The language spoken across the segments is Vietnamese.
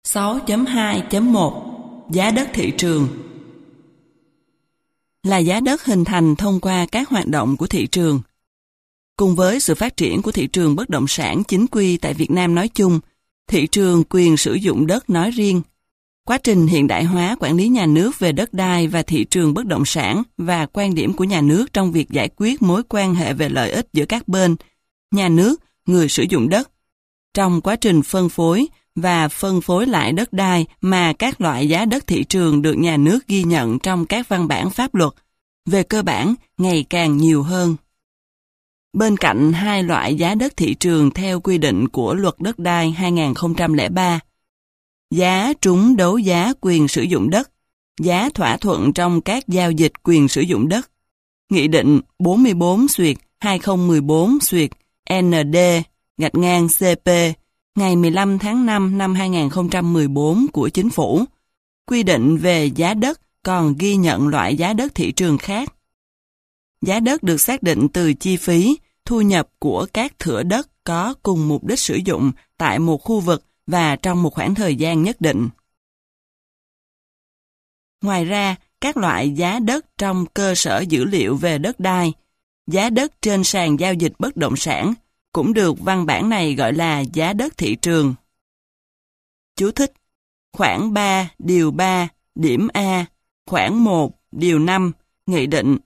6.2.1 Giá đất thị trường là giá đất hình thành thông qua các hoạt động của thị trường. Cùng với sự phát triển của thị trường bất động sản chính quy tại Việt Nam nói chung, thị trường quyền sử dụng đất nói riêng, quá trình hiện đại hóa quản lý nhà nước về đất đai và thị trường bất động sản và quan điểm của nhà nước trong việc giải quyết mối quan hệ về lợi ích giữa các bên, nhà nước, người sử dụng đất, trong quá trình phân phối và phân phối lại đất đai mà các loại giá đất thị trường được nhà nước ghi nhận trong các văn bản pháp luật, về cơ bản ngày càng nhiều hơn. Bên cạnh hai loại giá đất thị trường theo quy định của Luật Đất đai 2003, giá trúng đấu giá quyền sử dụng đất, giá thỏa thuận trong các giao dịch quyền sử dụng đất, Nghị định 44/2014/ND-CP ngày 15 tháng 5 năm 2014 của Chính phủ, quy định về giá đất còn ghi nhận loại giá đất thị trường khác. Giá đất được xác định từ chi phí, thu nhập của các thửa đất có cùng mục đích sử dụng tại một khu vực và trong một khoảng thời gian nhất định. Ngoài ra, các loại giá đất trong cơ sở dữ liệu về đất đai, giá đất trên sàn giao dịch bất động sản, cũng được văn bản này gọi là giá đất thị trường. Chú thích: Khoản 3 điều 3 điểm A, khoản 1 điều 5, Nghị định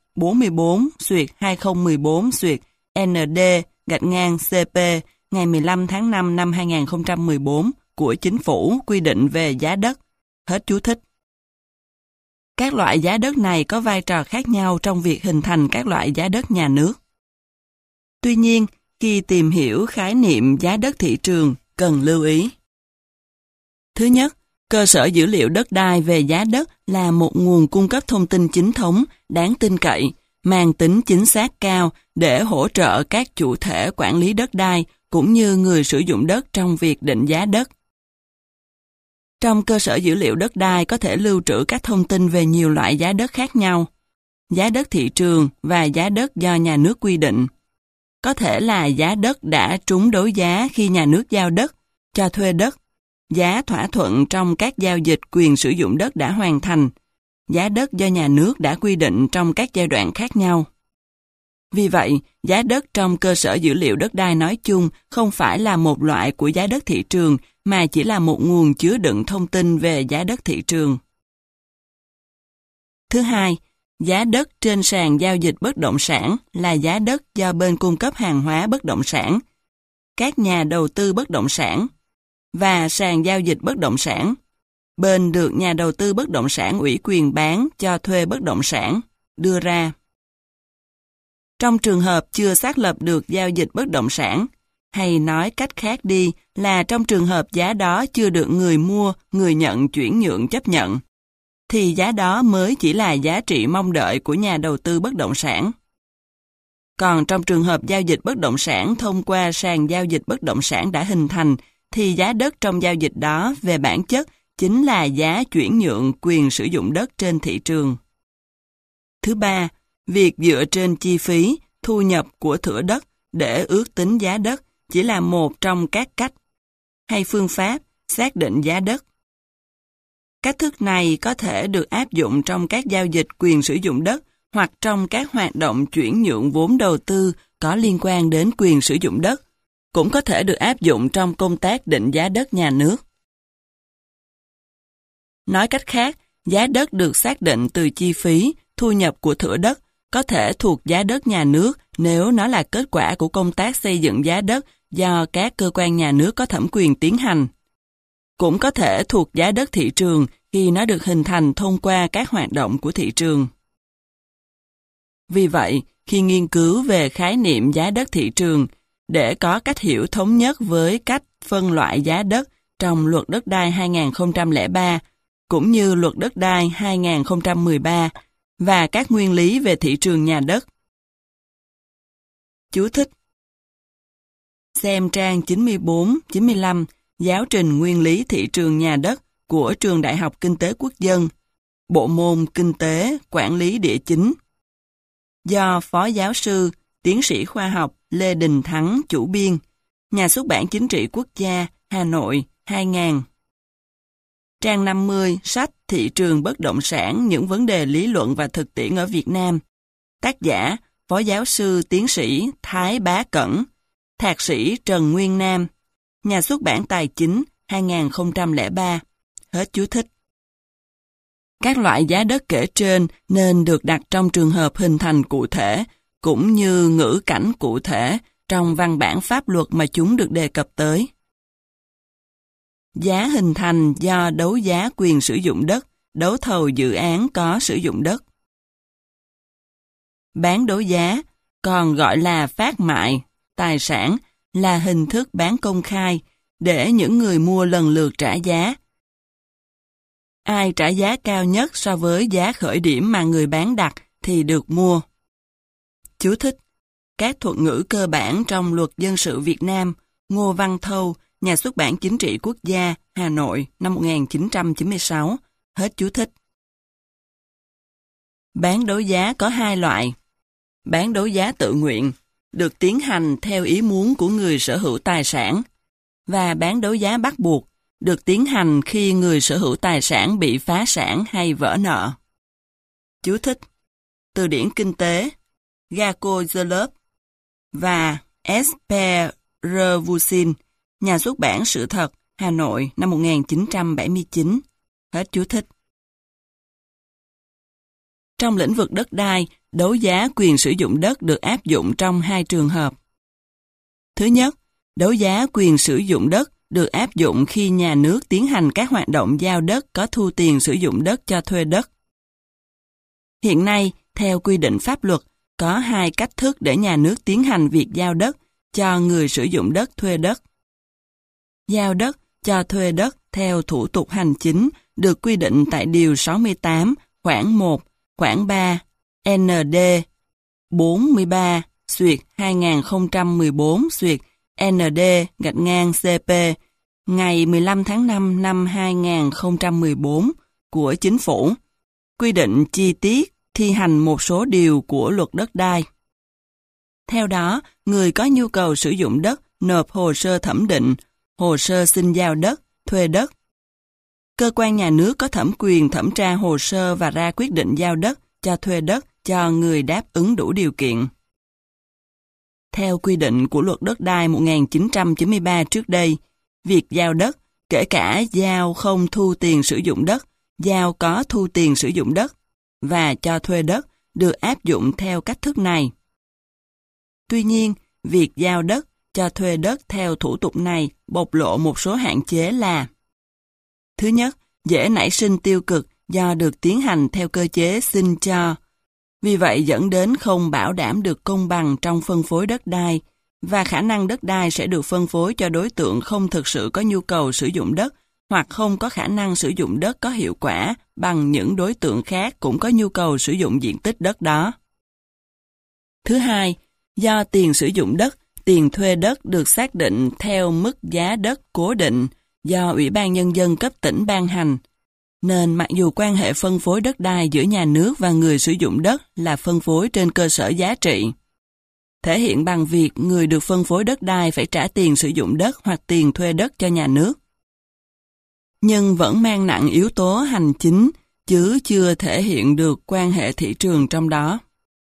44/2014/ND-CP ngày 15 tháng 5 năm 2014 của Chính phủ quy định về giá đất. Hết chú thích. Các loại giá đất này có vai trò khác nhau trong việc hình thành các loại giá đất nhà nước. Tuy nhiên, khi tìm hiểu khái niệm giá đất thị trường, cần lưu ý. Thứ nhất, cơ sở dữ liệu đất đai về giá đất là một nguồn cung cấp thông tin chính thống, đáng tin cậy, mang tính chính xác cao để hỗ trợ các chủ thể quản lý đất đai cũng như người sử dụng đất trong việc định giá đất. Trong cơ sở dữ liệu đất đai có thể lưu trữ các thông tin về nhiều loại giá đất khác nhau, giá đất thị trường và giá đất do nhà nước quy định. Có thể là giá đất đã trúng đấu giá khi nhà nước giao đất, cho thuê đất, giá thỏa thuận trong các giao dịch quyền sử dụng đất đã hoàn thành, giá đất do nhà nước đã quy định trong các giai đoạn khác nhau. Vì vậy, giá đất trong cơ sở dữ liệu đất đai nói chung không phải là một loại của giá đất thị trường mà chỉ là một nguồn chứa đựng thông tin về giá đất thị trường. Thứ hai, giá đất trên sàn giao dịch bất động sản là giá đất do bên cung cấp hàng hóa bất động sản, các nhà đầu tư bất động sản và sàn giao dịch bất động sản, bên được nhà đầu tư bất động sản ủy quyền bán cho thuê bất động sản, đưa ra. Trong trường hợp chưa xác lập được giao dịch bất động sản, hay nói cách khác đi là trong trường hợp giá đó chưa được người mua, người nhận chuyển nhượng chấp nhận, thì giá đó mới chỉ là giá trị mong đợi của nhà đầu tư bất động sản. Còn trong trường hợp giao dịch bất động sản thông qua sàn giao dịch bất động sản đã hình thành, thì giá đất trong giao dịch đó về bản chất chính là giá chuyển nhượng quyền sử dụng đất trên thị trường. Thứ ba, việc dựa trên chi phí, thu nhập của thửa đất để ước tính giá đất chỉ là một trong các cách hay phương pháp xác định giá đất. Cách thức này có thể được áp dụng trong các giao dịch quyền sử dụng đất hoặc trong các hoạt động chuyển nhượng vốn đầu tư có liên quan đến quyền sử dụng đất, cũng có thể được áp dụng trong công tác định giá đất nhà nước. Nói cách khác, giá đất được xác định từ chi phí, thu nhập của thửa đất, có thể thuộc giá đất nhà nước nếu nó là kết quả của công tác xây dựng giá đất do các cơ quan nhà nước có thẩm quyền tiến hành. Cũng có thể thuộc giá đất thị trường khi nó được hình thành thông qua các hoạt động của thị trường. Vì vậy, khi nghiên cứu về khái niệm giá đất thị trường, để có cách hiểu thống nhất với cách phân loại giá đất trong Luật Đất đai 2003, cũng như Luật Đất đai 2013, và các nguyên lý về thị trường nhà đất. Chú thích: Xem trang 94-95, Giáo trình nguyên lý thị trường nhà đất của Trường Đại học Kinh tế Quốc dân, Bộ môn Kinh tế, Quản lý địa chính. Do Phó Giáo sư, Tiến sĩ khoa học Lê Đình Thắng chủ biên, Nhà xuất bản Chính trị Quốc gia, Hà Nội, 2000. Trang 50, sách Thị trường bất động sản, những vấn đề lý luận và thực tiễn ở Việt Nam. Tác giả, Phó giáo sư tiến sĩ Thái Bá Cẩn, Thạc sĩ Trần Nguyên Nam, Nhà xuất bản Tài chính, 2003. Hết chú thích. Các loại giá đất kể trên nên được đặt trong trường hợp hình thành cụ thể, cũng như ngữ cảnh cụ thể trong văn bản pháp luật mà chúng được đề cập tới. Giá hình thành do đấu giá quyền sử dụng đất, đấu thầu dự án có sử dụng đất. Bán đấu giá, còn gọi là phát mại, tài sản, là hình thức bán công khai, để những người mua lần lượt trả giá. Ai trả giá cao nhất so với giá khởi điểm mà người bán đặt thì được mua. Chú thích: các thuật ngữ cơ bản trong Luật Dân sự Việt Nam, Ngô Văn Thâu, Nhà xuất bản Chính trị Quốc gia, Hà Nội, năm 1996. Hết chú thích. Bán đấu giá có hai loại. Bán đấu giá tự nguyện, được tiến hành theo ý muốn của người sở hữu tài sản, và bán đấu giá bắt buộc, được tiến hành khi người sở hữu tài sản bị phá sản hay vỡ nợ. Chú thích: Từ điển kinh tế, Gakozlov và Spervusin, Nhà xuất bản Sự thật, Hà Nội, năm 1979. Hết chú thích. Trong lĩnh vực đất đai, đấu giá quyền sử dụng đất được áp dụng trong hai trường hợp. Thứ nhất, đấu giá quyền sử dụng đất được áp dụng khi nhà nước tiến hành các hoạt động giao đất có thu tiền sử dụng đất cho thuê đất. Hiện nay, theo quy định pháp luật, có hai cách thức để nhà nước tiến hành việc giao đất cho người sử dụng đất thuê đất. Giao đất cho thuê đất theo thủ tục hành chính được quy định tại Điều 68, khoản 1, khoản 3, ND 43/2014/ND-CP ngày 15 tháng 5 năm 2014 của Chính phủ, quy định chi tiết thi hành một số điều của Luật Đất đai. Theo đó, người có nhu cầu sử dụng đất nộp hồ sơ thẩm định, hồ sơ xin giao đất, thuê đất. Cơ quan nhà nước có thẩm quyền thẩm tra hồ sơ và ra quyết định giao đất, cho thuê đất cho người đáp ứng đủ điều kiện. Theo quy định của Luật Đất đai 1993 trước đây, việc giao đất, kể cả giao không thu tiền sử dụng đất, giao có thu tiền sử dụng đất và cho thuê đất được áp dụng theo cách thức này. Tuy nhiên, việc giao đất, cho thuê đất theo thủ tục này bộc lộ một số hạn chế là: thứ nhất, dễ nảy sinh tiêu cực do được tiến hành theo cơ chế xin cho, vì vậy dẫn đến không bảo đảm được công bằng trong phân phối đất đai, và khả năng đất đai sẽ được phân phối cho đối tượng không thực sự có nhu cầu sử dụng đất hoặc không có khả năng sử dụng đất có hiệu quả bằng những đối tượng khác cũng có nhu cầu sử dụng diện tích đất đó. Thứ hai, do tiền sử dụng đất, tiền thuê đất được xác định theo mức giá đất cố định do Ủy ban Nhân dân cấp tỉnh ban hành, nên mặc dù quan hệ phân phối đất đai giữa nhà nước và người sử dụng đất là phân phối trên cơ sở giá trị, thể hiện bằng việc người được phân phối đất đai phải trả tiền sử dụng đất hoặc tiền thuê đất cho nhà nước, nhưng vẫn mang nặng yếu tố hành chính, chứ chưa thể hiện được quan hệ thị trường trong đó.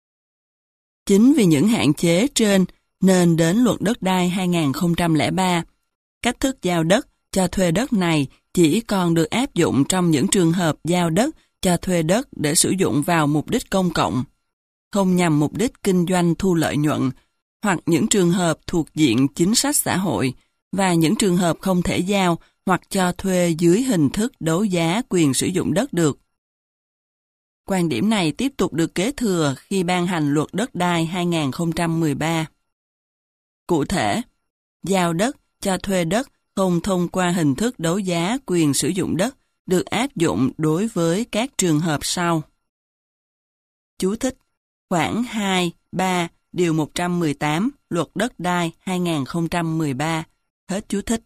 Chính vì những hạn chế trên nên đến Luật Đất đai 2003, cách thức giao đất, cho thuê đất này chỉ còn được áp dụng trong những trường hợp giao đất, cho thuê đất để sử dụng vào mục đích công cộng, không nhằm mục đích kinh doanh thu lợi nhuận, hoặc những trường hợp thuộc diện chính sách xã hội, và những trường hợp không thể giao hoặc cho thuê dưới hình thức đấu giá quyền sử dụng đất được. Quan điểm này tiếp tục được kế thừa khi ban hành Luật Đất đai 2013. Cụ thể, giao đất, cho thuê đất không thông qua hình thức đấu giá quyền sử dụng đất được áp dụng đối với các trường hợp sau. Chú thích: khoản 2, 3, điều 118, Luật Đất đai 2013. Hết chú thích.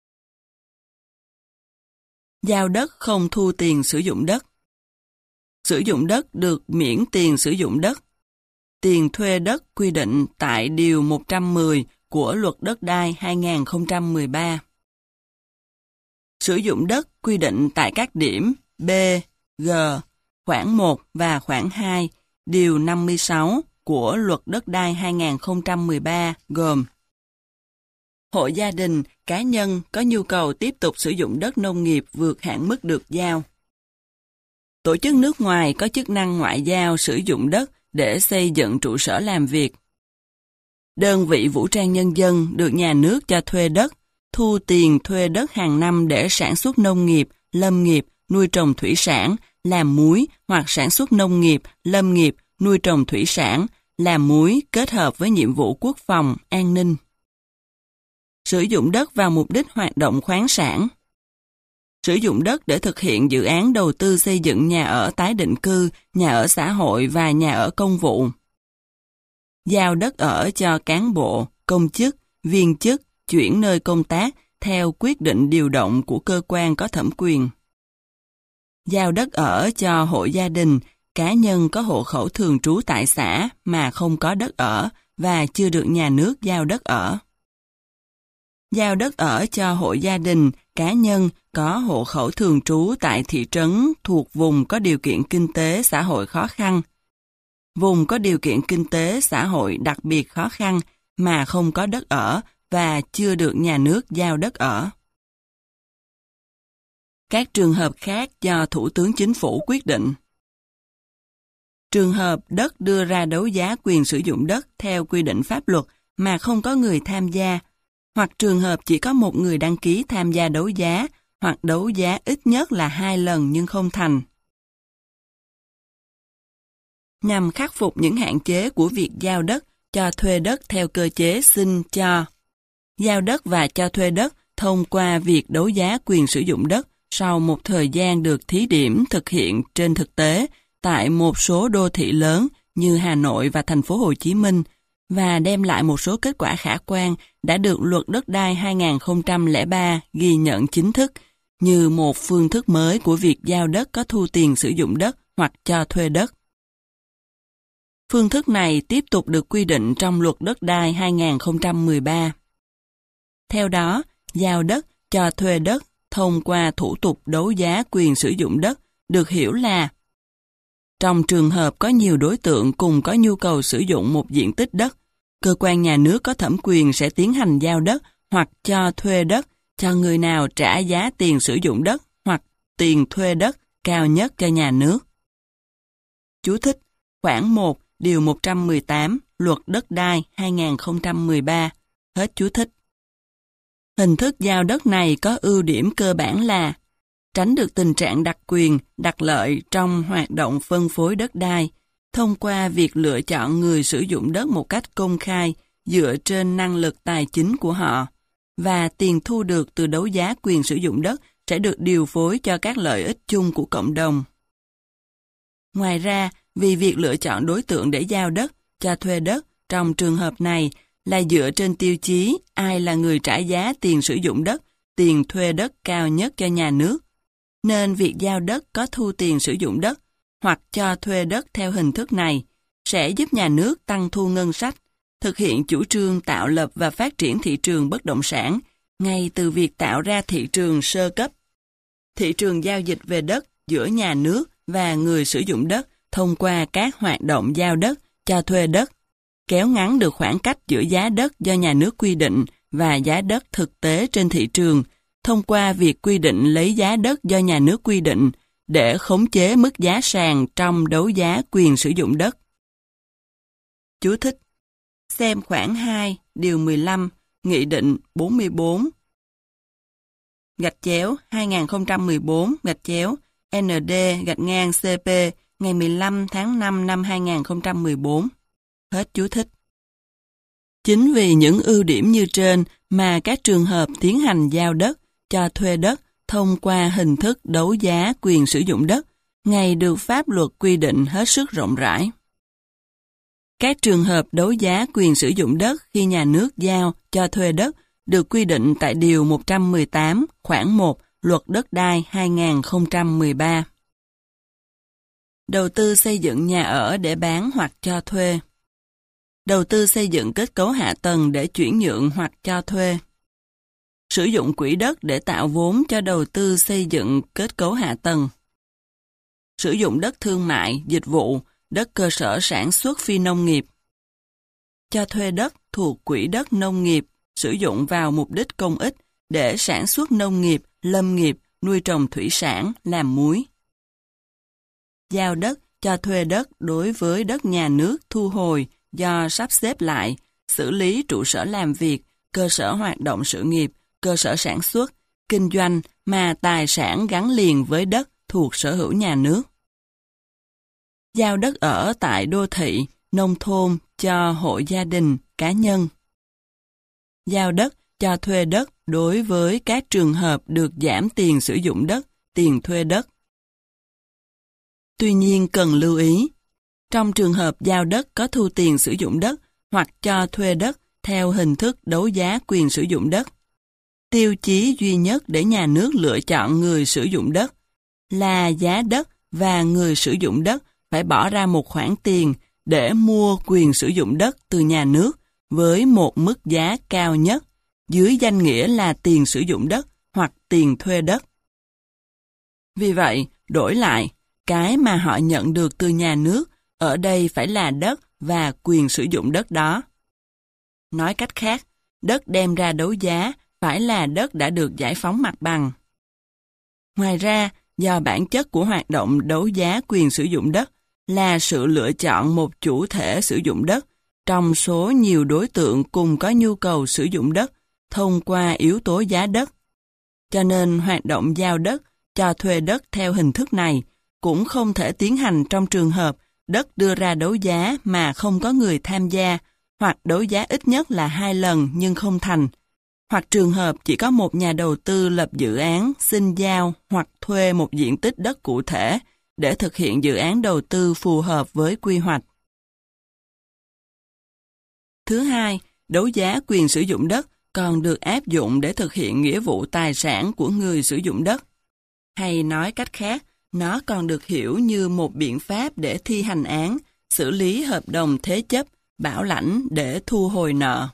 Giao đất không thu tiền sử dụng đất. Sử dụng đất được miễn tiền sử dụng đất. Tiền thuê đất quy định tại Điều 110 của Luật Đất đai 2013. Sử dụng đất quy định tại các điểm B, G, khoản 1 và khoản 2, điều 56 của Luật Đất đai 2013 gồm: hộ gia đình, cá nhân có nhu cầu tiếp tục sử dụng đất nông nghiệp vượt hạn mức được giao. Tổ chức nước ngoài có chức năng ngoại giao sử dụng đất để xây dựng trụ sở làm việc. Đơn vị vũ trang nhân dân được nhà nước cho thuê đất, thu tiền thuê đất hàng năm để sản xuất nông nghiệp, lâm nghiệp, nuôi trồng thủy sản, làm muối hoặc sản xuất nông nghiệp, lâm nghiệp, nuôi trồng thủy sản, làm muối kết hợp với nhiệm vụ quốc phòng, an ninh. Sử dụng đất vào mục đích hoạt động khoáng sản. Sử dụng đất để thực hiện dự án đầu tư xây dựng nhà ở tái định cư, nhà ở xã hội và nhà ở công vụ. Giao đất ở cho cán bộ, công chức, viên chức, chuyển nơi công tác theo quyết định điều động của cơ quan có thẩm quyền. Giao đất ở cho hộ gia đình, cá nhân có hộ khẩu thường trú tại xã mà không có đất ở và chưa được nhà nước giao đất ở. Giao đất ở cho hộ gia đình, cá nhân có hộ khẩu thường trú tại thị trấn thuộc vùng có điều kiện kinh tế xã hội khó khăn. Vùng có điều kiện kinh tế xã hội đặc biệt khó khăn mà không có đất ở và chưa được nhà nước giao đất ở. Các trường hợp khác do Thủ tướng Chính phủ quyết định. Trường hợp đất đưa ra đấu giá quyền sử dụng đất theo quy định pháp luật mà không có người tham gia, hoặc trường hợp chỉ có một người đăng ký tham gia đấu giá, hoặc đấu giá ít nhất là 2 lần nhưng không thành. Nhằm khắc phục những hạn chế của việc giao đất, cho thuê đất theo cơ chế xin cho. Giao đất và cho thuê đất thông qua việc đấu giá quyền sử dụng đất sau một thời gian được thí điểm thực hiện trên thực tế tại một số đô thị lớn như Hà Nội và thành phố Hồ Chí Minh và đem lại một số kết quả khả quan đã được Luật Đất đai 2003 ghi nhận chính thức như một phương thức mới của việc giao đất có thu tiền sử dụng đất hoặc cho thuê đất. Phương thức này tiếp tục được quy định trong Luật Đất đai 2013. Theo đó, giao đất, cho thuê đất thông qua thủ tục đấu giá quyền sử dụng đất được hiểu là trong trường hợp có nhiều đối tượng cùng có nhu cầu sử dụng một diện tích đất, cơ quan nhà nước có thẩm quyền sẽ tiến hành giao đất hoặc cho thuê đất cho người nào trả giá tiền sử dụng đất hoặc tiền thuê đất cao nhất cho nhà nước. Chú thích: khoản 1, điều 118, Luật Đất đai 2013. Hết chú thích. Hình thức giao đất này có ưu điểm cơ bản là tránh được tình trạng đặc quyền, đặc lợi trong hoạt động phân phối đất đai, thông qua việc lựa chọn người sử dụng đất một cách công khai dựa trên năng lực tài chính của họ, và tiền thu được từ đấu giá quyền sử dụng đất sẽ được điều phối cho các lợi ích chung của cộng đồng. Ngoài ra, vì việc lựa chọn đối tượng để giao đất, cho thuê đất trong trường hợp này là dựa trên tiêu chí ai là người trả giá tiền sử dụng đất, tiền thuê đất cao nhất cho nhà nước, nên việc giao đất có thu tiền sử dụng đất hoặc cho thuê đất theo hình thức này sẽ giúp nhà nước tăng thu ngân sách, thực hiện chủ trương tạo lập và phát triển thị trường bất động sản, ngay từ việc tạo ra thị trường sơ cấp. Thị trường giao dịch về đất giữa nhà nước và người sử dụng đất thông qua các hoạt động giao đất, cho thuê đất, kéo ngắn được khoảng cách giữa giá đất do nhà nước quy định và giá đất thực tế trên thị trường, thông qua việc quy định lấy giá đất do nhà nước quy định để khống chế mức giá sàn trong đấu giá quyền sử dụng đất. Chú thích: xem khoản 2, điều 15, Nghị định 44 /2014/ND/CP ngày 15 tháng 5 năm 2014. Hết chú thích. Chính vì những ưu điểm như trên mà các trường hợp tiến hành giao đất, cho thuê đất thông qua hình thức đấu giá quyền sử dụng đất ngày được pháp luật quy định hết sức rộng rãi. Các trường hợp đấu giá quyền sử dụng đất khi nhà nước giao cho thuê đất được quy định tại Điều 118, khoản 1, Luật Đất đai 2013. Đầu tư xây dựng nhà ở để bán hoặc cho thuê. Đầu tư xây dựng kết cấu hạ tầng để chuyển nhượng hoặc cho thuê. sử dụng quỹ đất để tạo vốn cho đầu tư xây dựng kết cấu hạ tầng. Sử dụng đất thương mại, dịch vụ, đất cơ sở sản xuất phi nông nghiệp. Cho thuê đất thuộc quỹ đất nông nghiệp, sử dụng vào mục đích công ích để sản xuất nông nghiệp, lâm nghiệp, nuôi trồng thủy sản, làm muối. Giao đất cho thuê đất đối với đất nhà nước thu hồi do sắp xếp lại, xử lý trụ sở làm việc, cơ sở hoạt động sự nghiệp, cơ sở sản xuất, kinh doanh mà tài sản gắn liền với đất thuộc sở hữu nhà nước. Giao đất ở tại đô thị, nông thôn cho hộ gia đình, cá nhân. Giao đất cho thuê đất đối với các trường hợp được giảm tiền sử dụng đất, tiền thuê đất. Tuy nhiên cần lưu ý, trong trường hợp giao đất có thu tiền sử dụng đất hoặc cho thuê đất theo hình thức đấu giá quyền sử dụng đất, tiêu chí duy nhất để nhà nước lựa chọn người sử dụng đất là giá đất và người sử dụng đất phải bỏ ra một khoản tiền để mua quyền sử dụng đất từ nhà nước với một mức giá cao nhất, dưới danh nghĩa là tiền sử dụng đất hoặc tiền thuê đất. Vì vậy, đổi lại, cái mà họ nhận được từ nhà nước ở đây phải là đất và quyền sử dụng đất đó. Nói cách khác, đất đem ra đấu giá phải là đất đã được giải phóng mặt bằng. Ngoài ra, do bản chất của hoạt động đấu giá quyền sử dụng đất là sự lựa chọn một chủ thể sử dụng đất trong số nhiều đối tượng cùng có nhu cầu sử dụng đất thông qua yếu tố giá đất. Cho nên hoạt động giao đất, cho thuê đất theo hình thức này cũng không thể tiến hành trong trường hợp đất đưa ra đấu giá mà không có người tham gia, hoặc đấu giá ít nhất là 2 lần nhưng không thành, hoặc trường hợp chỉ có một nhà đầu tư lập dự án, xin giao hoặc thuê một diện tích đất cụ thể để thực hiện dự án đầu tư phù hợp với quy hoạch. Thứ hai, đấu giá quyền sử dụng đất còn được áp dụng để thực hiện nghĩa vụ tài sản của người sử dụng đất. Hay nói cách khác, nó còn được hiểu như một biện pháp để thi hành án, xử lý hợp đồng thế chấp, bảo lãnh để thu hồi nợ.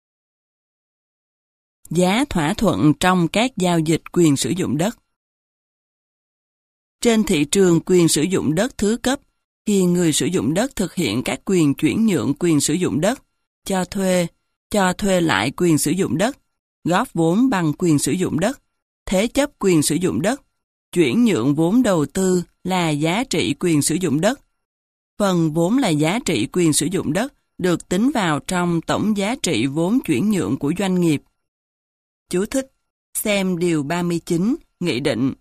Giá thỏa thuận trong các giao dịch quyền sử dụng đất. Trên thị trường quyền sử dụng đất thứ cấp, khi người sử dụng đất thực hiện các quyền chuyển nhượng quyền sử dụng đất, cho thuê lại quyền sử dụng đất, góp vốn bằng quyền sử dụng đất, thế chấp quyền sử dụng đất, chuyển nhượng vốn đầu tư là giá trị quyền sử dụng đất. Phần vốn là giá trị quyền sử dụng đất được tính vào trong tổng giá trị vốn chuyển nhượng của doanh nghiệp. Chú thích: xem điều 39, Nghị định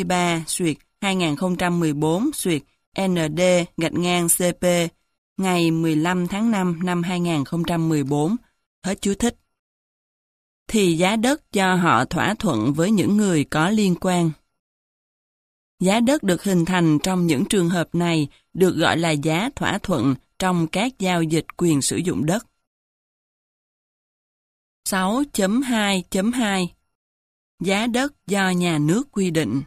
43/2014/ND-CP ngày 15 tháng 5 năm 2014. Hết chú thích. Thì giá đất do họ thỏa thuận với những người có liên quan. Giá đất được hình thành trong những trường hợp này được gọi là giá thỏa thuận trong các giao dịch quyền sử dụng đất. 6.2.2 Giá đất do nhà nước quy định.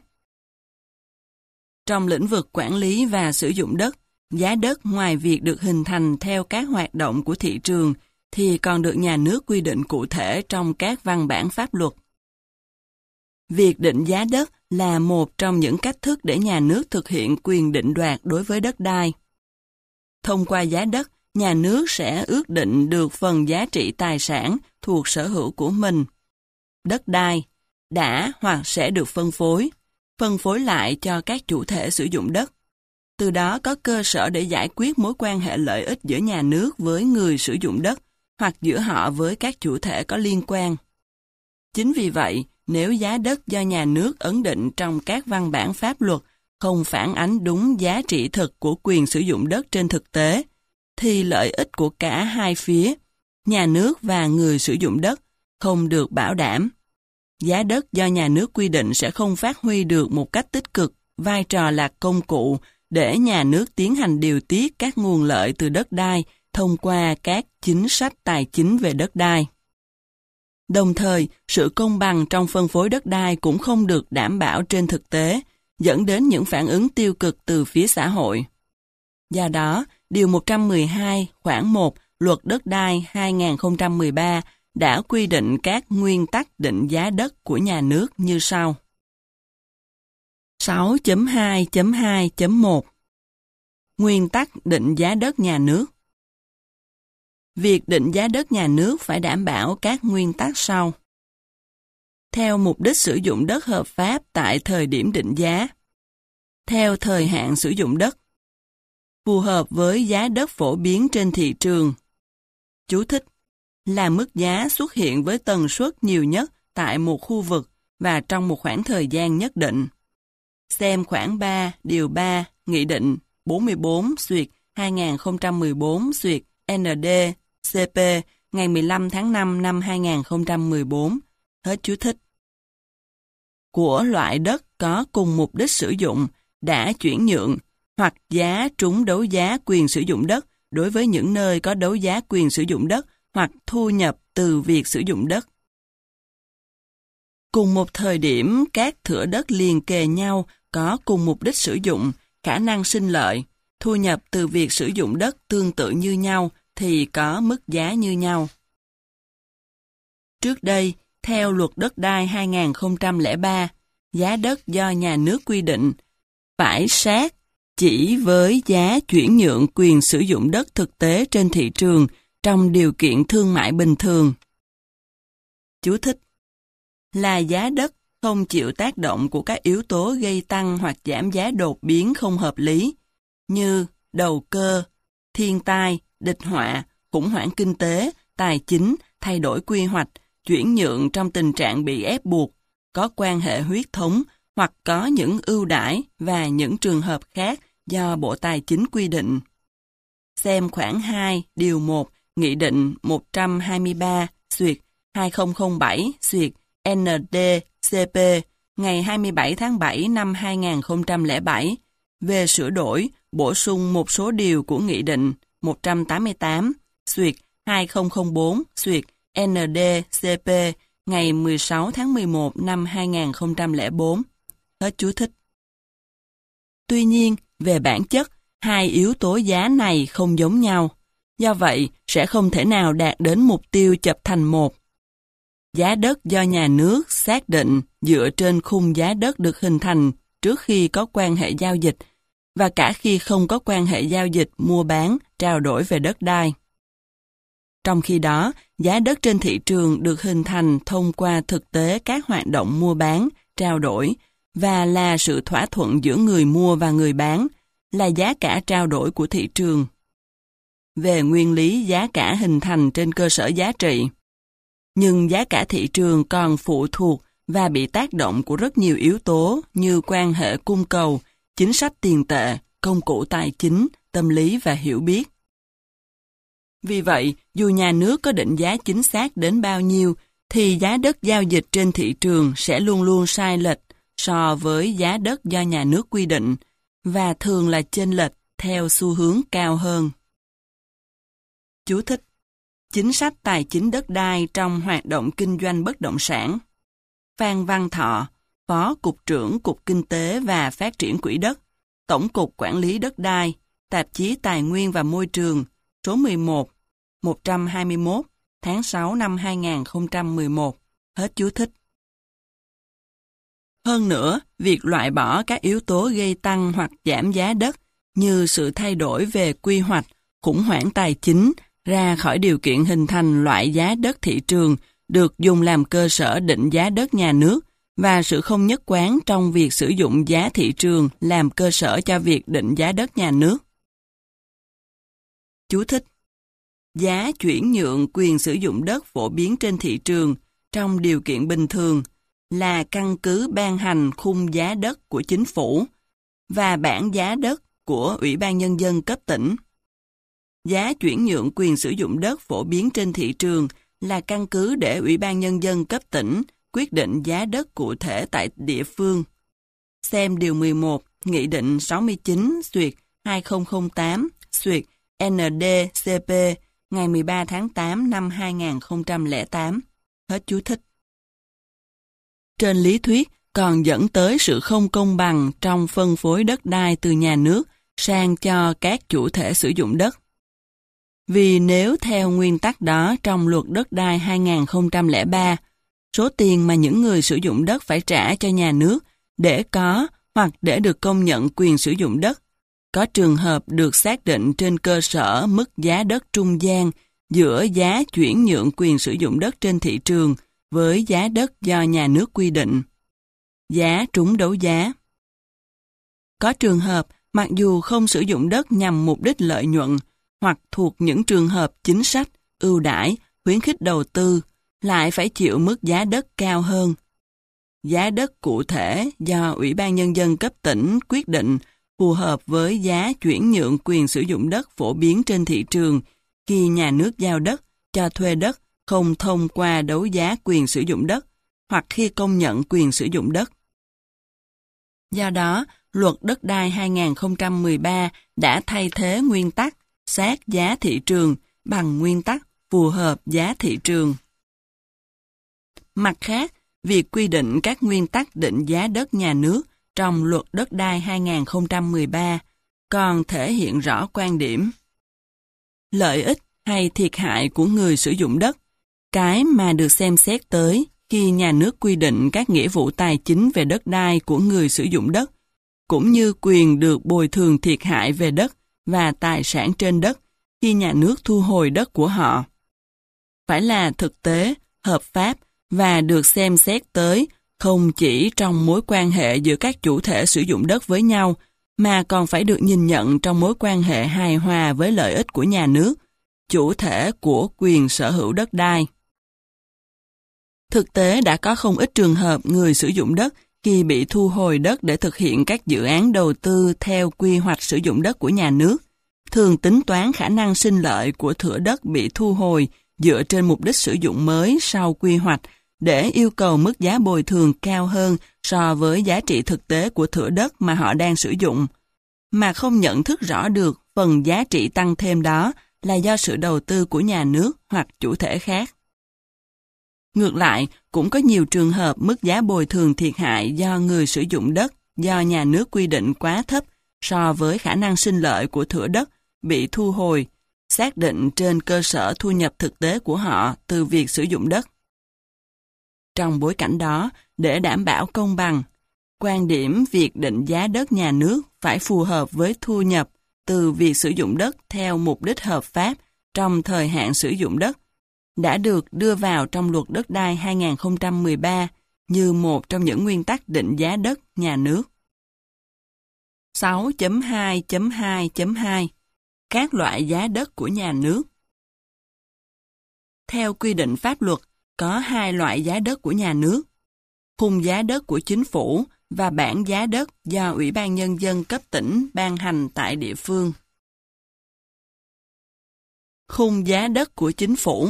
Trong lĩnh vực quản lý và sử dụng đất, giá đất ngoài việc được hình thành theo các hoạt động của thị trường thì còn được nhà nước quy định cụ thể trong các văn bản pháp luật. Việc định giá đất là một trong những cách thức để nhà nước thực hiện quyền định đoạt đối với đất đai. Thông qua giá đất, nhà nước sẽ ước định được phần giá trị tài sản thuộc sở hữu của mình. Đất đai đã hoặc sẽ được phân phối lại cho các chủ thể sử dụng đất. Từ đó có cơ sở để giải quyết mối quan hệ lợi ích giữa nhà nước với người sử dụng đất hoặc giữa họ với các chủ thể có liên quan. Chính vì vậy, nếu giá đất do nhà nước ấn định trong các văn bản pháp luật không phản ánh đúng giá trị thực của quyền sử dụng đất trên thực tế, thì lợi ích của cả hai phía, nhà nước và người sử dụng đất, không được bảo đảm. Giá đất do nhà nước quy định sẽ không phát huy được một cách tích cực vai trò là công cụ để nhà nước tiến hành điều tiết các nguồn lợi từ đất đai thông qua các chính sách tài chính về đất đai. Đồng thời, sự công bằng trong phân phối đất đai cũng không được đảm bảo trên thực tế, dẫn đến những phản ứng tiêu cực từ phía xã hội. Do đó, Điều 112 khoản 1 Luật Đất đai 2013 đã quy định các nguyên tắc định giá đất của nhà nước như sau. 6.2.2.1 Nguyên tắc định giá đất nhà nước. Việc định giá đất nhà nước phải đảm bảo các nguyên tắc sau. Theo mục đích sử dụng đất hợp pháp tại thời điểm định giá. Theo thời hạn sử dụng đất. Phù hợp với giá đất phổ biến trên thị trường. Chú thích: là mức giá xuất hiện với tần suất nhiều nhất tại một khu vực và trong một khoảng thời gian nhất định. Xem khoản 3, điều 3, Nghị định 44/2014/ND-CP ngày 15 tháng 5 năm 2014. Hết chú thích. Của loại đất có cùng mục đích sử dụng đã chuyển nhượng hoặc giá trúng đấu giá quyền sử dụng đất đối với những nơi có đấu giá quyền sử dụng đất hoặc thu nhập từ việc sử dụng đất. Cùng một thời điểm, các thửa đất liền kề nhau có cùng mục đích sử dụng, khả năng sinh lợi, thu nhập từ việc sử dụng đất tương tự như nhau thì có mức giá như nhau. Trước đây, theo Luật Đất đai 2003, giá đất do nhà nước quy định phải sát chỉ với giá chuyển nhượng quyền sử dụng đất thực tế trên thị trường trong điều kiện thương mại bình thường. Chú thích: là giá đất không chịu tác động của các yếu tố gây tăng hoặc giảm giá đột biến không hợp lý, như đầu cơ, thiên tai, địch họa, khủng hoảng kinh tế, tài chính, thay đổi quy hoạch, chuyển nhượng trong tình trạng bị ép buộc, có quan hệ huyết thống hoặc có những ưu đãi và những trường hợp khác do Bộ Tài chính quy định. Xem khoản 2, điều 1, Nghị định 123/2007/ND-CP ngày 27 tháng 7 năm 2007 về sửa đổi, bổ sung một số điều của Nghị định 188/2004/ND-CP ngày 16 tháng 11 năm 2004. Hết chú thích. Tuy nhiên, về bản chất, hai yếu tố giá này không giống nhau. Do vậy, sẽ không thể nào đạt đến mục tiêu chập thành một. Giá đất do nhà nước xác định dựa trên khung giá đất được hình thành trước khi có quan hệ giao dịch và cả khi không có quan hệ giao dịch mua bán, trao đổi về đất đai. Trong khi đó, giá đất trên thị trường được hình thành thông qua thực tế các hoạt động mua bán, trao đổi và là sự thỏa thuận giữa người mua và người bán, là giá cả trao đổi của thị trường. Về nguyên lý, giá cả hình thành trên cơ sở giá trị. Nhưng giá cả thị trường còn phụ thuộc và bị tác động của rất nhiều yếu tố như quan hệ cung cầu, chính sách tiền tệ, công cụ tài chính, tâm lý và hiểu biết. Vì vậy, dù nhà nước có định giá chính xác đến bao nhiêu, thì giá đất giao dịch trên thị trường sẽ luôn luôn sai lệch so với giá đất do nhà nước quy định, và thường là chênh lệch theo xu hướng cao hơn. Chú thích: chính sách tài chính đất đai trong hoạt động kinh doanh bất động sản. Phan Văn Thọ, Phó Cục trưởng Cục Kinh tế và Phát triển Quỹ đất, Tổng cục Quản lý đất đai, Tạp chí Tài nguyên và Môi trường, số 11, 121, tháng 6 năm 2011. Hết chú thích. Hơn nữa, việc loại bỏ các yếu tố gây tăng hoặc giảm giá đất như sự thay đổi về quy hoạch, khủng hoảng tài chính ra khỏi điều kiện hình thành loại giá đất thị trường được dùng làm cơ sở định giá đất nhà nước và sự không nhất quán trong việc sử dụng giá thị trường làm cơ sở cho việc định giá đất nhà nước. Chú thích: giá chuyển nhượng quyền sử dụng đất phổ biến trên thị trường trong điều kiện bình thường là căn cứ ban hành khung giá đất của chính phủ và bảng giá đất của Ủy ban Nhân dân cấp tỉnh. Giá chuyển nhượng quyền sử dụng đất phổ biến trên thị trường là căn cứ để Ủy ban Nhân dân cấp tỉnh quyết định giá đất cụ thể tại địa phương. Xem điều 11, Nghị định 69/2008/ND-CP ngày 13 tháng 8 năm 2008. Hết chú thích. Trên lý thuyết, còn dẫn tới sự không công bằng trong phân phối đất đai từ nhà nước sang cho các chủ thể sử dụng đất. Vì nếu theo nguyên tắc đó trong luật đất đai 2003, số tiền mà những người sử dụng đất phải trả cho nhà nước để có hoặc để được công nhận quyền sử dụng đất, có trường hợp được xác định trên cơ sở mức giá đất trung gian giữa giá chuyển nhượng quyền sử dụng đất trên thị trường với giá đất do nhà nước quy định. Giá trúng đấu giá. Có trường hợp, mặc dù không sử dụng đất nhằm mục đích lợi nhuận, hoặc thuộc những trường hợp chính sách, ưu đãi, khuyến khích đầu tư, lại phải chịu mức giá đất cao hơn. Giá đất cụ thể do Ủy ban Nhân dân cấp tỉnh quyết định phù hợp với giá chuyển nhượng quyền sử dụng đất phổ biến trên thị trường khi nhà nước giao đất, cho thuê đất không thông qua đấu giá quyền sử dụng đất, hoặc khi công nhận quyền sử dụng đất. Do đó, Luật Đất đai 2013 đã thay thế nguyên tắc sát giá thị trường bằng nguyên tắc phù hợp giá thị trường. Mặt khác, việc quy định các nguyên tắc định giá đất nhà nước trong Luật Đất đai 2013 còn thể hiện rõ quan điểm lợi ích hay thiệt hại của người sử dụng đất, cái mà được xem xét tới khi nhà nước quy định các nghĩa vụ tài chính về đất đai của người sử dụng đất, cũng như quyền được bồi thường thiệt hại về đất và tài sản trên đất khi nhà nước thu hồi đất của họ. Phải là thực tế, hợp pháp và được xem xét tới không chỉ trong mối quan hệ giữa các chủ thể sử dụng đất với nhau, mà còn phải được nhìn nhận trong mối quan hệ hài hòa với lợi ích của nhà nước, chủ thể của quyền sở hữu đất đai. Thực tế đã có không ít trường hợp người sử dụng đất khi bị thu hồi đất để thực hiện các dự án đầu tư theo quy hoạch sử dụng đất của nhà nước, thường tính toán khả năng sinh lợi của thửa đất bị thu hồi dựa trên mục đích sử dụng mới sau quy hoạch để yêu cầu mức giá bồi thường cao hơn so với giá trị thực tế của thửa đất mà họ đang sử dụng, mà không nhận thức rõ được phần giá trị tăng thêm đó là do sự đầu tư của nhà nước hoặc chủ thể khác. Ngược lại, cũng có nhiều trường hợp mức giá bồi thường thiệt hại do người sử dụng đất do nhà nước quy định quá thấp so với khả năng sinh lợi của thửa đất bị thu hồi, xác định trên cơ sở thu nhập thực tế của họ từ việc sử dụng đất. Trong bối cảnh đó, để đảm bảo công bằng, quan điểm việc định giá đất nhà nước phải phù hợp với thu nhập từ việc sử dụng đất theo mục đích hợp pháp trong thời hạn sử dụng đất đã được đưa vào trong Luật Đất đai 2013 như một trong những nguyên tắc định giá đất nhà nước. 6.2.2.2 Các loại giá đất của nhà nước. Theo quy định pháp luật, có hai loại giá đất của nhà nước: khung giá đất của chính phủ và bảng giá đất do Ủy ban Nhân dân cấp tỉnh ban hành tại địa phương. Khung giá đất của chính phủ.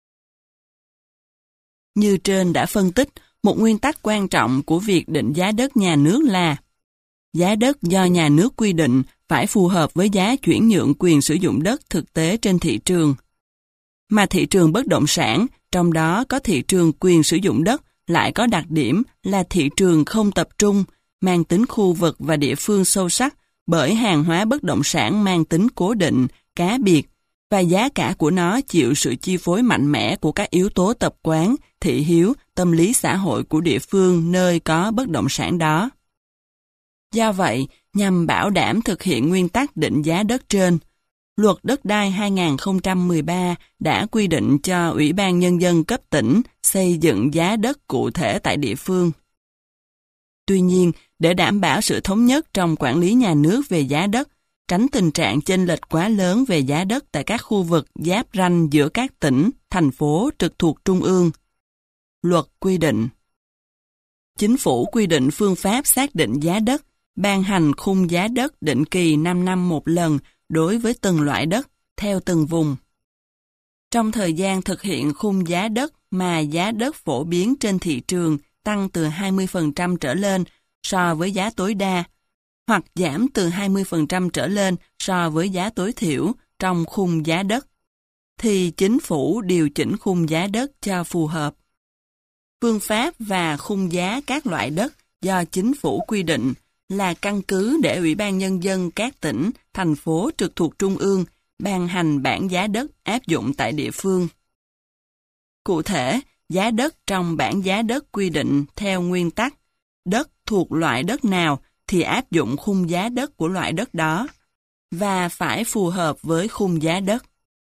Như trên đã phân tích, một nguyên tắc quan trọng của việc định giá đất nhà nước là giá đất do nhà nước quy định phải phù hợp với giá chuyển nhượng quyền sử dụng đất thực tế trên thị trường. Mà thị trường bất động sản, trong đó có thị trường quyền sử dụng đất, lại có đặc điểm là thị trường không tập trung, mang tính khu vực và địa phương sâu sắc bởi hàng hóa bất động sản mang tính cố định, cá biệt, và giá cả của nó chịu sự chi phối mạnh mẽ của các yếu tố tập quán, thị hiếu, tâm lý xã hội của địa phương nơi có bất động sản đó. Do vậy, nhằm bảo đảm thực hiện nguyên tắc định giá đất trên, Luật Đất đai 2013 đã quy định cho Ủy ban Nhân dân cấp tỉnh xây dựng giá đất cụ thể tại địa phương. Tuy nhiên, để đảm bảo sự thống nhất trong quản lý nhà nước về giá đất, tránh tình trạng chênh lệch quá lớn về giá đất tại các khu vực giáp ranh giữa các tỉnh, thành phố trực thuộc Trung ương, Luật quy định Chính phủ quy định phương pháp xác định giá đất, ban hành khung giá đất định kỳ 5 năm một lần đối với từng loại đất, theo từng vùng. Trong thời gian thực hiện khung giá đất mà giá đất phổ biến trên thị trường tăng từ 20% trở lên so với giá tối đa, hoặc giảm từ 20% trở lên so với giá tối thiểu trong khung giá đất, thì chính phủ điều chỉnh khung giá đất cho phù hợp. Phương pháp và khung giá các loại đất do chính phủ quy định là căn cứ để Ủy ban Nhân dân các tỉnh, thành phố trực thuộc Trung ương ban hành bảng giá đất áp dụng tại địa phương. Cụ thể, giá đất trong bảng giá đất quy định theo nguyên tắc đất thuộc loại đất nào thì áp dụng khung giá đất của loại đất đó và phải phù hợp với khung giá đất.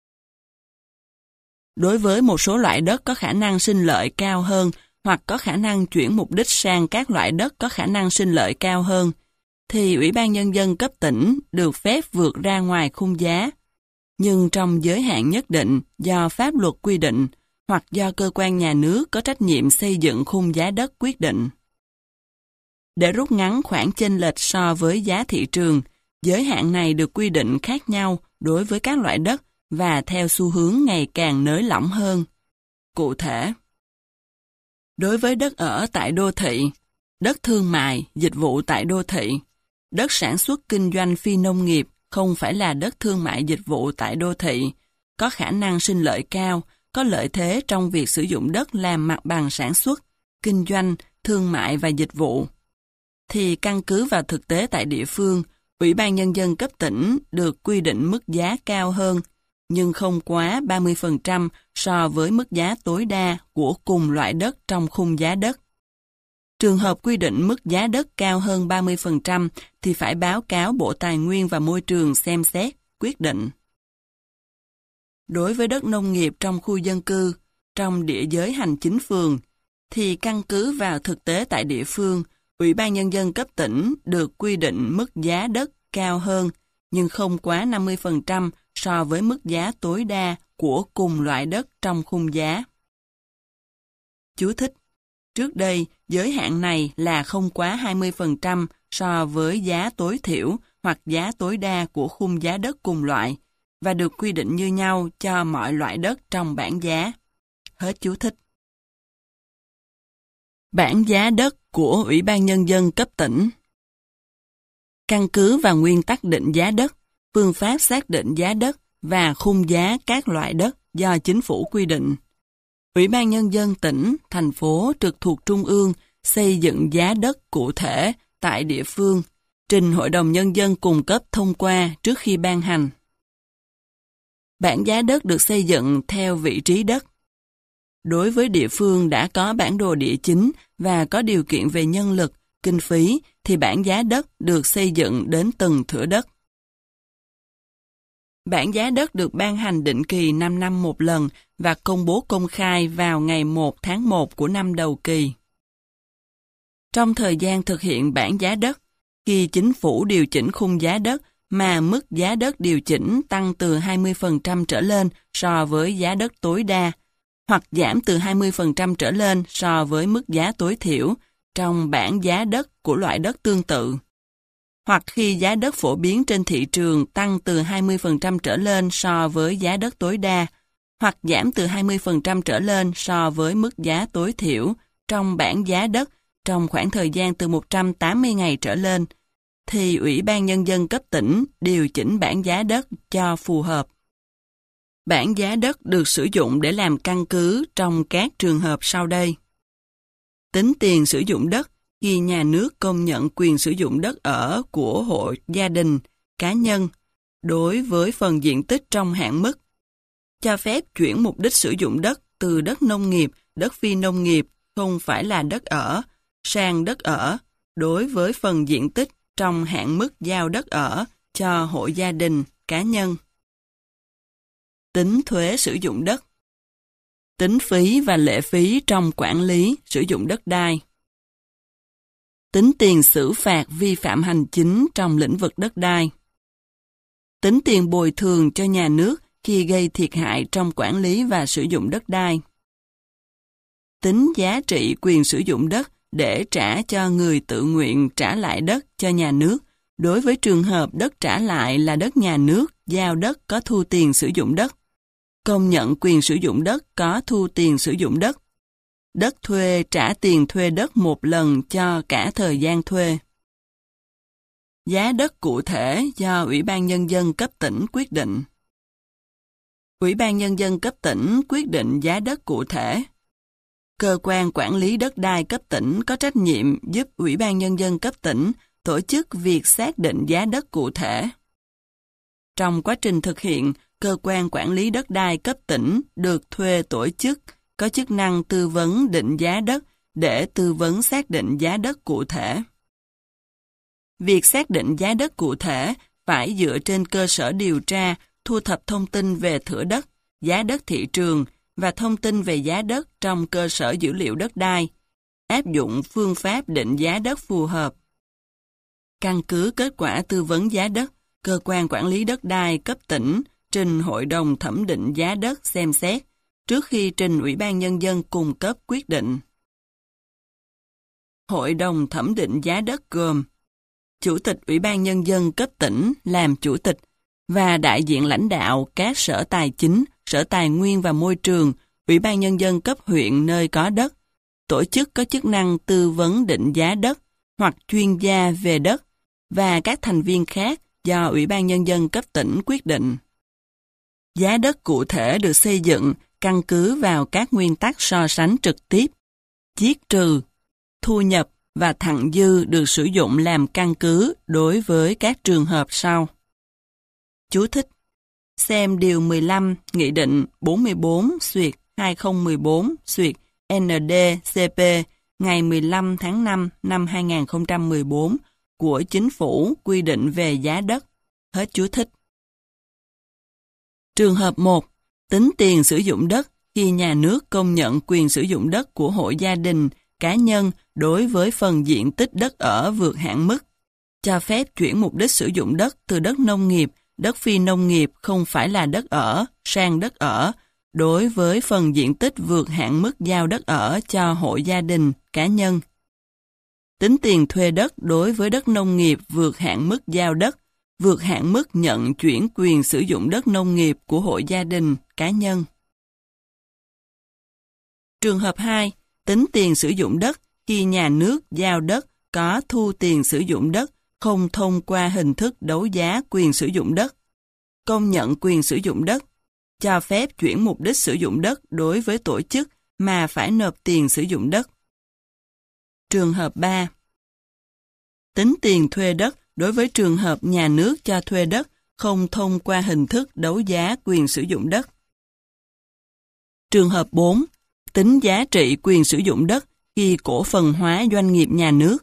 Đối với một số loại đất có khả năng sinh lợi cao hơn hoặc có khả năng chuyển mục đích sang các loại đất có khả năng sinh lợi cao hơn, thì Ủy ban Nhân dân cấp tỉnh được phép vượt ra ngoài khung giá, nhưng trong giới hạn nhất định do pháp luật quy định hoặc do cơ quan nhà nước có trách nhiệm xây dựng khung giá đất quyết định. Để rút ngắn khoảng chênh lệch so với giá thị trường, giới hạn này được quy định khác nhau đối với các loại đất và theo xu hướng ngày càng nới lỏng hơn. Cụ thể, đối với đất ở tại đô thị, đất thương mại, dịch vụ tại đô thị, đất sản xuất kinh doanh phi nông nghiệp không phải là đất thương mại dịch vụ tại đô thị, có khả năng sinh lợi cao, có lợi thế trong việc sử dụng đất làm mặt bằng sản xuất, kinh doanh, thương mại và dịch vụ, thì căn cứ vào thực tế tại địa phương, Ủy ban Nhân dân cấp tỉnh được quy định mức giá cao hơn, nhưng không quá 30% so với mức giá tối đa của cùng loại đất trong khung giá đất. Trường hợp quy định mức giá đất cao hơn 30% thì phải báo cáo Bộ Tài nguyên và Môi trường xem xét, quyết định. Đối với đất nông nghiệp trong khu dân cư, trong địa giới hành chính phường, thì căn cứ vào thực tế tại địa phương, Ủy ban Nhân dân cấp tỉnh được quy định mức giá đất cao hơn, nhưng không quá 50% so với mức giá tối đa của cùng loại đất trong khung giá. Chú thích: trước đây, giới hạn này là không quá 20% so với giá tối thiểu hoặc giá tối đa của khung giá đất cùng loại, và được quy định như nhau cho mọi loại đất trong bảng giá. Hết chú thích. Bảng giá đất của Ủy ban Nhân dân cấp tỉnh. Căn cứ vào nguyên tắc định giá đất, phương pháp xác định giá đất và khung giá các loại đất do chính phủ quy định, Ủy ban Nhân dân tỉnh, thành phố trực thuộc Trung ương xây dựng giá đất cụ thể tại địa phương, trình Hội đồng Nhân dân cung cấp thông qua trước khi ban hành. Bảng giá đất được xây dựng theo vị trí đất. Đối với địa phương đã có bản đồ địa chính và có điều kiện về nhân lực, kinh phí, thì bảng giá đất được xây dựng đến từng thửa đất. Bảng giá đất được ban hành định kỳ 5 năm một lần và công bố công khai vào ngày 1 tháng 1 của năm đầu kỳ. Trong thời gian thực hiện bảng giá đất, khi chính phủ điều chỉnh khung giá đất mà mức giá đất điều chỉnh tăng từ 20% trở lên so với giá đất tối đa, hoặc giảm từ 20% trở lên so với mức giá tối thiểu trong bảng giá đất của loại đất tương tự, hoặc khi giá đất phổ biến trên thị trường tăng từ 20% trở lên so với giá đất tối đa, hoặc giảm từ 20% trở lên so với mức giá tối thiểu trong bảng giá đất trong khoảng thời gian từ 180 ngày trở lên, thì Ủy ban Nhân dân cấp tỉnh điều chỉnh bảng giá đất cho phù hợp. Bảng giá đất được sử dụng để làm căn cứ trong các trường hợp sau đây. Tính tiền sử dụng đất khi nhà nước công nhận quyền sử dụng đất ở của hộ gia đình, cá nhân, đối với phần diện tích trong hạn mức. Cho phép chuyển mục đích sử dụng đất từ đất nông nghiệp, đất phi nông nghiệp không phải là đất ở, sang đất ở, đối với phần diện tích trong hạn mức giao đất ở cho hộ gia đình, cá nhân. Tính thuế sử dụng đất. Tính phí và lệ phí trong quản lý, sử dụng đất đai. Tính tiền xử phạt vi phạm hành chính trong lĩnh vực đất đai. Tính tiền bồi thường cho nhà nước khi gây thiệt hại trong quản lý và sử dụng đất đai. Tính giá trị quyền sử dụng đất để trả cho người tự nguyện trả lại đất cho nhà nước, đối với trường hợp đất trả lại là đất nhà nước, giao đất có thu tiền sử dụng đất, công nhận quyền sử dụng đất có thu tiền sử dụng đất, đất thuê trả tiền thuê đất một lần cho cả thời gian thuê. Giá đất cụ thể do Ủy ban Nhân dân cấp tỉnh quyết định. Ủy ban Nhân dân cấp tỉnh quyết định giá đất cụ thể. Cơ quan quản lý đất đai cấp tỉnh có trách nhiệm giúp Ủy ban Nhân dân cấp tỉnh tổ chức việc xác định giá đất cụ thể. Trong quá trình thực hiện, cơ quan quản lý đất đai cấp tỉnh được thuê tổ chức có chức năng tư vấn định giá đất để tư vấn xác định giá đất cụ thể. Việc xác định giá đất cụ thể phải dựa trên cơ sở điều tra, thu thập thông tin về thửa đất, giá đất thị trường và thông tin về giá đất trong cơ sở dữ liệu đất đai, áp dụng phương pháp định giá đất phù hợp. Căn cứ kết quả tư vấn giá đất, cơ quan quản lý đất đai cấp tỉnh trình Hội đồng thẩm định giá đất xem xét trước khi trình Ủy ban Nhân dân cung cấp quyết định. Hội đồng thẩm định giá đất gồm Chủ tịch Ủy ban Nhân dân cấp tỉnh làm chủ tịch và đại diện lãnh đạo các sở tài chính, sở tài nguyên và môi trường, Ủy ban Nhân dân cấp huyện nơi có đất, tổ chức có chức năng tư vấn định giá đất hoặc chuyên gia về đất và các thành viên khác do Ủy ban Nhân dân cấp tỉnh quyết định. Giá đất cụ thể được xây dựng căn cứ vào các nguyên tắc so sánh trực tiếp, chiết trừ, thu nhập và thặng dư được sử dụng làm căn cứ đối với các trường hợp sau. Chú thích: xem Điều 15 Nghị định 44/2014/ND-CP ngày 15 tháng 5 năm 2014 của Chính phủ quy định về giá đất. Hết chú thích. Trường hợp 1. Tính tiền sử dụng đất khi nhà nước công nhận quyền sử dụng đất của hộ gia đình, cá nhân đối với phần diện tích đất ở vượt hạn mức, cho phép chuyển mục đích sử dụng đất từ đất nông nghiệp, đất phi nông nghiệp không phải là đất ở sang đất ở, đối với phần diện tích vượt hạn mức giao đất ở cho hộ gia đình, cá nhân. Tính tiền thuê đất đối với đất nông nghiệp vượt hạn mức giao đất, vượt hạn mức nhận chuyển quyền sử dụng đất nông nghiệp của hộ gia đình, cá nhân. Trường hợp 2. Tính tiền sử dụng đất khi nhà nước giao đất có thu tiền sử dụng đất không thông qua hình thức đấu giá quyền sử dụng đất, công nhận quyền sử dụng đất, cho phép chuyển mục đích sử dụng đất đối với tổ chức mà phải nộp tiền sử dụng đất. Trường hợp 3. Tính tiền thuê đất đối với trường hợp nhà nước cho thuê đất không thông qua hình thức đấu giá quyền sử dụng đất. Trường hợp 4. Tính giá trị quyền sử dụng đất khi cổ phần hóa doanh nghiệp nhà nước,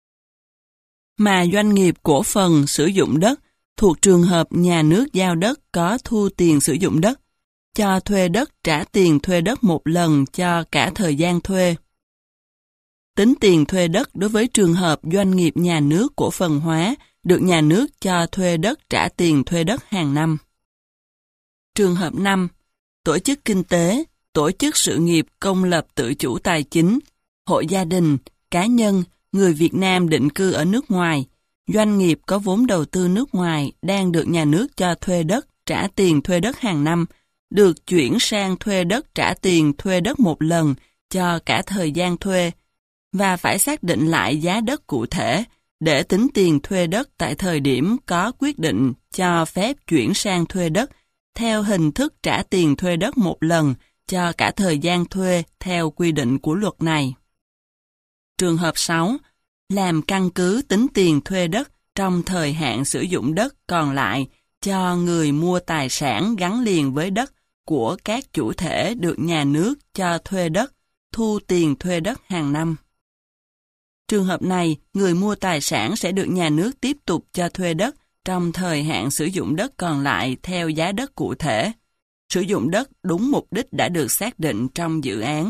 mà doanh nghiệp cổ phần sử dụng đất thuộc trường hợp nhà nước giao đất có thu tiền sử dụng đất, cho thuê đất trả tiền thuê đất một lần cho cả thời gian thuê. Tính tiền thuê đất đối với trường hợp doanh nghiệp nhà nước cổ phần hóa được nhà nước cho thuê đất trả tiền thuê đất hàng năm. Trường hợp 5. Tổ chức kinh tế, tổ chức sự nghiệp công lập tự chủ tài chính, hộ gia đình, cá nhân, người Việt Nam định cư ở nước ngoài, doanh nghiệp có vốn đầu tư nước ngoài đang được nhà nước cho thuê đất, trả tiền thuê đất hàng năm, được chuyển sang thuê đất trả tiền thuê đất một lần cho cả thời gian thuê, và phải xác định lại giá đất cụ thể để tính tiền thuê đất tại thời điểm có quyết định cho phép chuyển sang thuê đất theo hình thức trả tiền thuê đất một lần cho cả thời gian thuê theo quy định của luật này. Trường hợp 6. Làm căn cứ tính tiền thuê đất trong thời hạn sử dụng đất còn lại cho người mua tài sản gắn liền với đất của các chủ thể được nhà nước cho thuê đất, thu tiền thuê đất hàng năm. Trường hợp này, người mua tài sản sẽ được nhà nước tiếp tục cho thuê đất trong thời hạn sử dụng đất còn lại theo giá đất cụ thể. Sử dụng đất đúng mục đích đã được xác định trong dự án.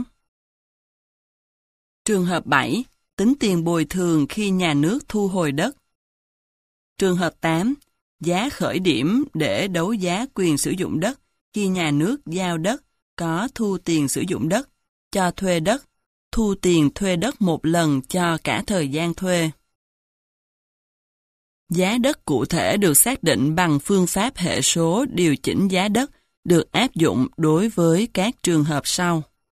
Trường hợp 7. Tính tiền bồi thường khi nhà nước thu hồi đất. Trường hợp 8. Giá khởi điểm để đấu giá quyền sử dụng đất khi nhà nước giao đất có thu tiền sử dụng đất, cho thuê đất, thu tiền thuê đất một lần cho cả thời gian thuê. Giá đất cụ thể được xác định bằng phương pháp hệ số điều chỉnh giá đất được áp dụng đối với các trường hợp sau.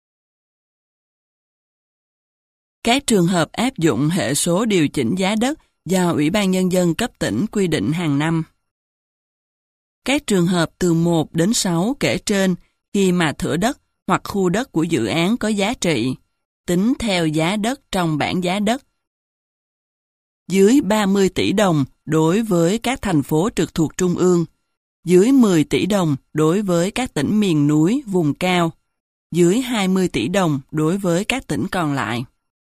Các trường hợp áp dụng hệ số điều chỉnh giá đất do Ủy ban Nhân dân cấp tỉnh quy định hàng năm. Các trường hợp từ 1 đến 6 kể trên khi mà thửa đất hoặc khu đất của dự án có giá trị, tính theo giá đất trong bảng giá đất. Dưới 30 tỷ đồng đối với các thành phố trực thuộc Trung ương, dưới 10 tỷ đồng đối với các tỉnh miền núi, vùng cao, dưới 20 tỷ đồng đối với các tỉnh còn lại.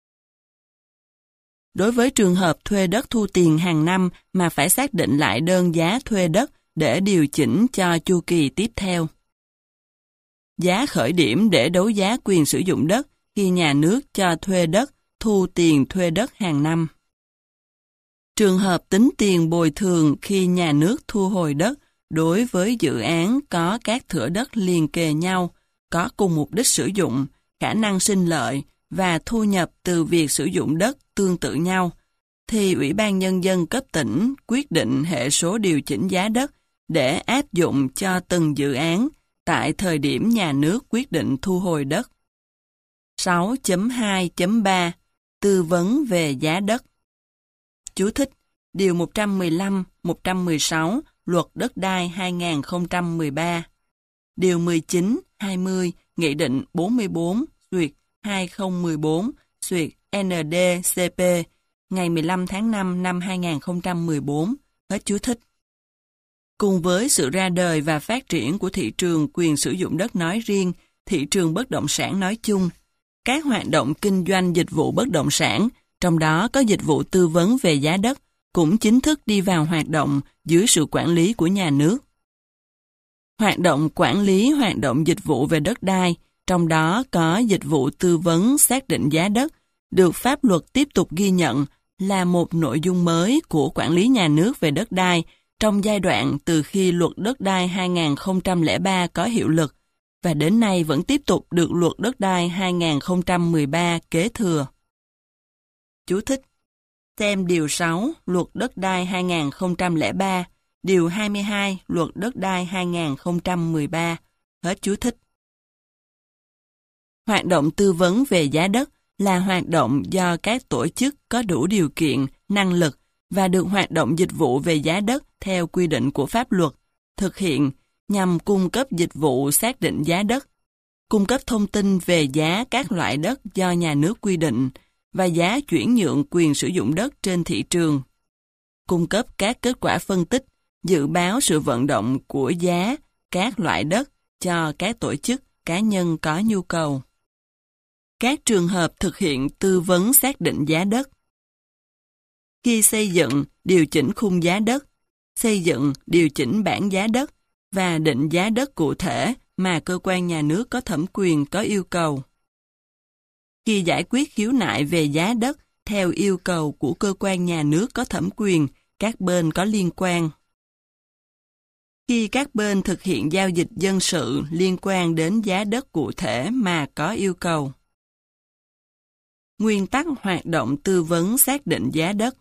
Đối với trường hợp thuê đất thu tiền hàng năm mà phải xác định lại đơn giá thuê đất để điều chỉnh cho chu kỳ tiếp theo. Giá khởi điểm để đấu giá quyền sử dụng đất khi nhà nước cho thuê đất, thu tiền thuê đất hàng năm. Trường hợp tính tiền bồi thường khi nhà nước thu hồi đất đối với dự án có các thửa đất liền kề nhau, có cùng mục đích sử dụng, khả năng sinh lợi và thu nhập từ việc sử dụng đất tương tự nhau, thì Ủy ban Nhân dân cấp tỉnh quyết định hệ số điều chỉnh giá đất để áp dụng cho từng dự án tại thời điểm nhà nước quyết định thu hồi đất. 6.2.3 Tư vấn về giá đất. Chú thích: Điều 115, 116 Luật Đất đai 2013. Điều 19, 20 Nghị định 44/2014/ND-CP ngày 15 tháng 5 năm 2014. Hết chú thích. Cùng với sự ra đời và phát triển của thị trường quyền sử dụng đất nói riêng, thị trường bất động sản nói chung, các hoạt động kinh doanh dịch vụ bất động sản, trong đó có dịch vụ tư vấn về giá đất, cũng chính thức đi vào hoạt động dưới sự quản lý của nhà nước. Hoạt động quản lý hoạt động dịch vụ về đất đai, trong đó có dịch vụ tư vấn xác định giá đất, được pháp luật tiếp tục ghi nhận là một nội dung mới của quản lý nhà nước về đất đai trong giai đoạn từ khi Luật Đất đai 2003 có hiệu lực và đến nay vẫn tiếp tục được Luật Đất đai 2013 kế thừa. Chú thích: Xem Điều 6 Luật Đất đai 2003, Điều 22 Luật Đất đai 2013. Hết chú thích. Hoạt động tư vấn về giá đất là hoạt động do các tổ chức có đủ điều kiện, năng lực và được hoạt động dịch vụ về giá đất theo quy định của pháp luật, thực hiện nhằm cung cấp dịch vụ xác định giá đất, cung cấp thông tin về giá các loại đất do nhà nước quy định và giá chuyển nhượng quyền sử dụng đất trên thị trường, cung cấp các kết quả phân tích, dự báo sự vận động của giá các loại đất cho các tổ chức, cá nhân có nhu cầu. Các trường hợp thực hiện tư vấn xác định giá đất. Khi xây dựng, điều chỉnh khung giá đất, xây dựng, điều chỉnh bảng giá đất và định giá đất cụ thể mà cơ quan nhà nước có thẩm quyền có yêu cầu. Khi giải quyết khiếu nại về giá đất theo yêu cầu của cơ quan nhà nước có thẩm quyền, các bên có liên quan. Khi các bên thực hiện giao dịch dân sự liên quan đến giá đất cụ thể mà có yêu cầu. Nguyên tắc hoạt động tư vấn xác định giá đất.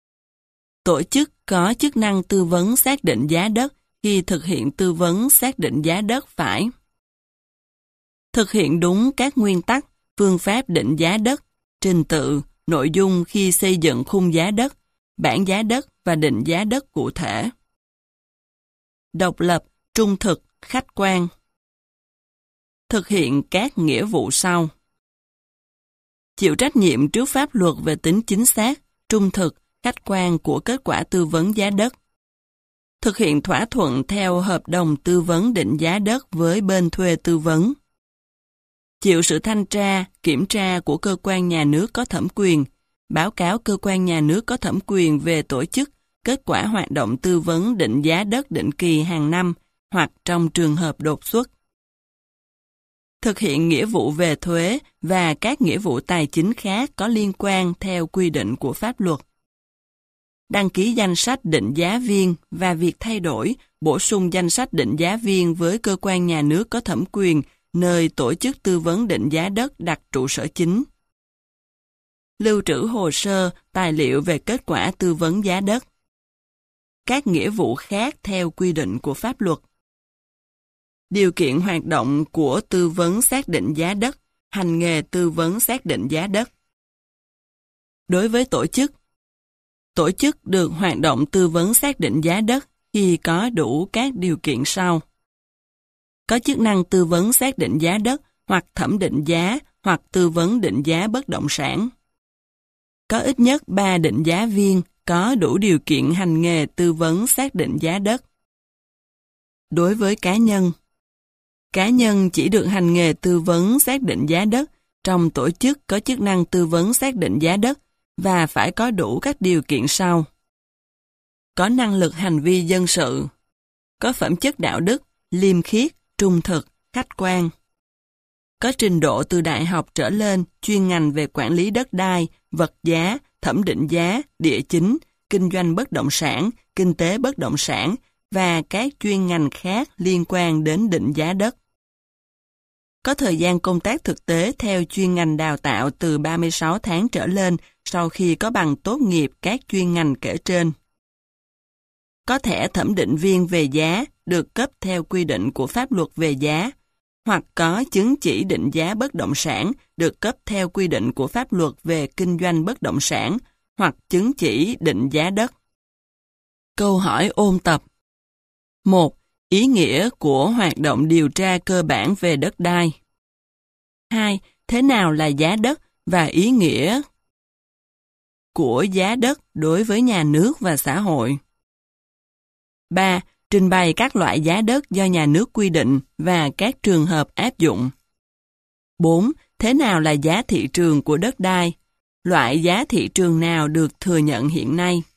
Tổ chức có chức năng tư vấn xác định giá đất khi thực hiện tư vấn xác định giá đất phải thực hiện đúng các nguyên tắc, phương pháp định giá đất, trình tự, nội dung khi xây dựng khung giá đất, bảng giá đất và định giá đất cụ thể. Độc lập, trung thực, khách quan. Thực hiện các nghĩa vụ sau. Chịu trách nhiệm trước pháp luật về tính chính xác, trung thực, khách quan của kết quả tư vấn giá đất. Thực hiện thỏa thuận theo hợp đồng tư vấn định giá đất với bên thuê tư vấn. Chịu sự thanh tra, kiểm tra của cơ quan nhà nước có thẩm quyền, báo cáo cơ quan nhà nước có thẩm quyền về tổ chức, kết quả hoạt động tư vấn định giá đất định kỳ hàng năm hoặc trong trường hợp đột xuất. Thực hiện nghĩa vụ về thuế và các nghĩa vụ tài chính khác có liên quan theo quy định của pháp luật. Đăng ký danh sách định giá viên và việc thay đổi, bổ sung danh sách định giá viên với cơ quan nhà nước có thẩm quyền nơi tổ chức tư vấn định giá đất đặt trụ sở chính. Lưu trữ hồ sơ, tài liệu về kết quả tư vấn giá đất. Các nghĩa vụ khác theo quy định của pháp luật. Điều kiện hoạt động của tư vấn xác định giá đất, hành nghề tư vấn xác định giá đất. Đối với tổ chức được hoạt động tư vấn xác định giá đất khi có đủ các điều kiện sau. Có chức năng tư vấn xác định giá đất hoặc thẩm định giá hoặc tư vấn định giá bất động sản. Có ít nhất 3 định giá viên có đủ điều kiện hành nghề tư vấn xác định giá đất. Đối với cá nhân chỉ được hành nghề tư vấn xác định giá đất trong tổ chức có chức năng tư vấn xác định giá đất và phải có đủ các điều kiện sau. Có năng lực hành vi dân sự, có phẩm chất đạo đức, liêm khiết, trung thực, khách quan. Có trình độ từ đại học trở lên chuyên ngành về quản lý đất đai, vật giá, thẩm định giá, địa chính, kinh doanh bất động sản, kinh tế bất động sản và các chuyên ngành khác liên quan đến định giá đất. Có thời gian công tác thực tế theo chuyên ngành đào tạo từ 36 tháng trở lên sau khi có bằng tốt nghiệp các chuyên ngành kể trên. Có thẻ thẩm định viên về giá được cấp theo quy định của pháp luật về giá, hoặc có chứng chỉ định giá bất động sản được cấp theo quy định của pháp luật về kinh doanh bất động sản, hoặc chứng chỉ định giá đất. Câu hỏi ôn tập. 1. Ý nghĩa của hoạt động điều tra cơ bản về đất đai. 2. Thế nào là giá đất và ý nghĩa của giá đất đối với nhà nước và xã hội. 3. Trình bày các loại giá đất do nhà nước quy định và các trường hợp áp dụng. 4. Thế nào là giá thị trường của đất đai? Loại giá thị trường nào được thừa nhận hiện nay?